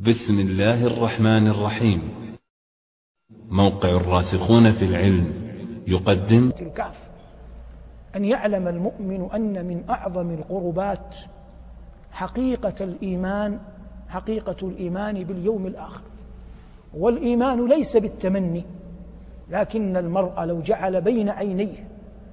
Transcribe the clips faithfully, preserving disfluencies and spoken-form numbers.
بسم الله الرحمن الرحيم. موقع الراسخون في العلم يقدم الكهف. أن يعلم المؤمن أن من أعظم القربات حقيقة الإيمان، حقيقة الإيمان باليوم الآخر. والإيمان ليس بالتمني، لكن المرء لو جعل بين عينيه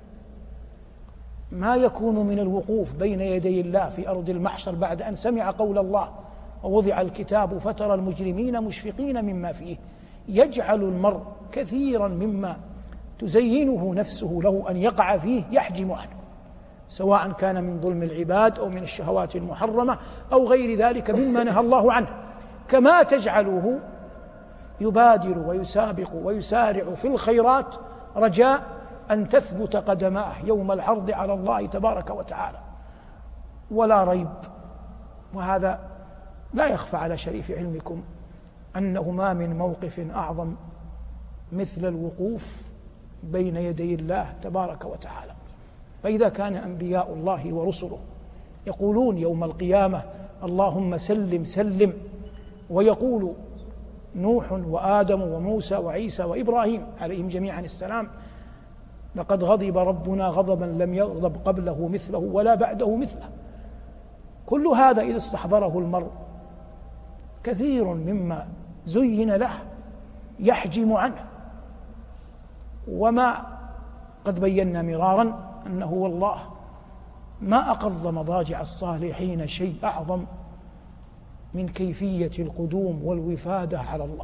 ما يكون من الوقوف بين يدي الله في أرض المحشر بعد أن سمع قول الله ووضع الكتاب فترى المجرمين مشفقين مما فيه، يجعل المرء كثيرا مما تزينه نفسه له أن يقع فيه يحجم عنه، سواء كان من ظلم العباد أو من الشهوات المحرمة أو غير ذلك مما نهى الله عنه، كما تجعله يبادر ويسابق ويسارع في الخيرات رجاء أن تثبت قدماه يوم العرض على الله تبارك وتعالى. ولا ريب، وهذا لا يخفى على شريف علمكم، أنه ما من موقف أعظم مثل الوقوف بين يدي الله تبارك وتعالى. فإذا كان أنبياء الله ورسله يقولون يوم القيامة اللهم سلم سلم، ويقول نوح وآدم وموسى وعيسى وإبراهيم عليهم جميعا السلام لقد غضب ربنا غضبا لم يغضب قبله مثله ولا بعده مثله، كل هذا إذا استحضره المرء كثير مما زين له يحجم عنه. وما قد بينا مرارا أنه والله ما أقض مضاجع الصالحين شيء أعظم من كيفية القدوم والوفادة على الله.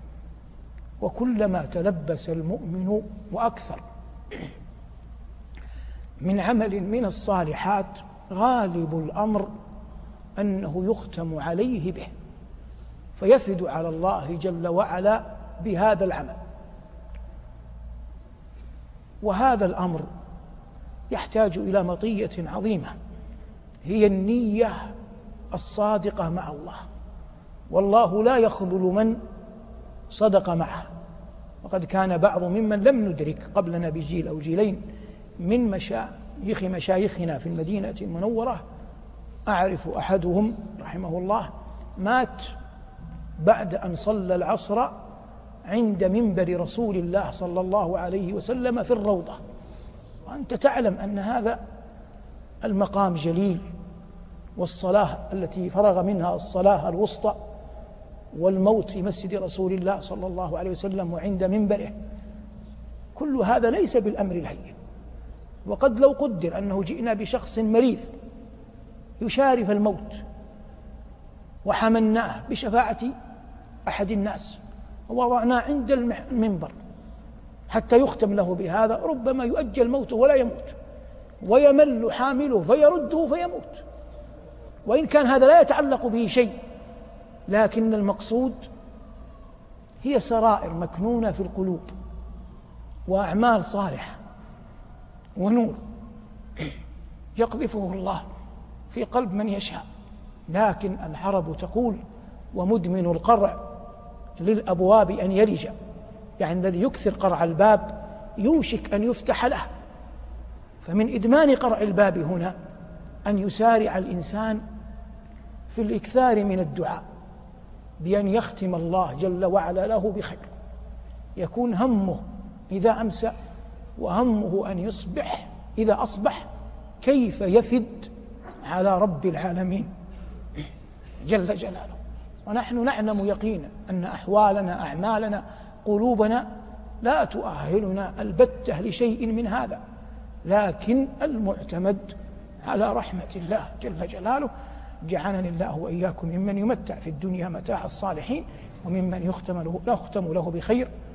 وكلما تلبس المؤمن وأكثر من عمل من الصالحات غالب الأمر أنه يختم عليه به، فيفد على الله جل وعلا بهذا العمل. وهذا الأمر يحتاج إلى مطية عظيمة، هي النية الصادقة مع الله، والله لا يخذل من صدق معه. وقد كان بعض ممن لم ندرك قبلنا بجيل أو جيلين من مشايخ مشايخنا في المدينة المنورة، أعرف أحدهم رحمه الله مات بعد أن صلى العصر عند منبر رسول الله صلى الله عليه وسلم في الروضة، وأنت تعلم أن هذا المقام جليل، والصلاة التي فرغ منها الصلاة الوسطى والموت في مسجد رسول الله صلى الله عليه وسلم وعند منبره، كل هذا ليس بالأمر الهين. وقد لو قدر أنه جئنا بشخص مريض يشارف الموت وحملناه بشفاعة أحد الناس ووضعناه عند المنبر حتى يختم له بهذا، ربما يؤجل موته ولا يموت، ويمل حامله فيرده فيموت، وإن كان هذا لا يتعلق به شيء، لكن المقصود هي سرائر مكنونة في القلوب وأعمال صالحة ونور يقذفه الله في قلب من يشاء. لكن العرب تقول ومدمن القرع للأبواب أن يلج، يعني الذي يكثر قرع الباب يوشك أن يفتح له. فمن إدمان قرع الباب هنا أن يسارع الإنسان في الإكثار من الدعاء بأن يختم الله جل وعلا له بخير، يكون همه إذا أمسى وهمه أن يصبح إذا أصبح كيف يفد على رب العالمين جل جلاله. ونحن نعلم يقينا أن أحوالنا أعمالنا قلوبنا لا تؤهلنا البتة لشيء من هذا، لكن المعتمد على رحمة الله جل جلاله. جعلني الله وإياكم ممن يمتع في الدنيا متاع الصالحين، وممن يختم له, يختم له بخير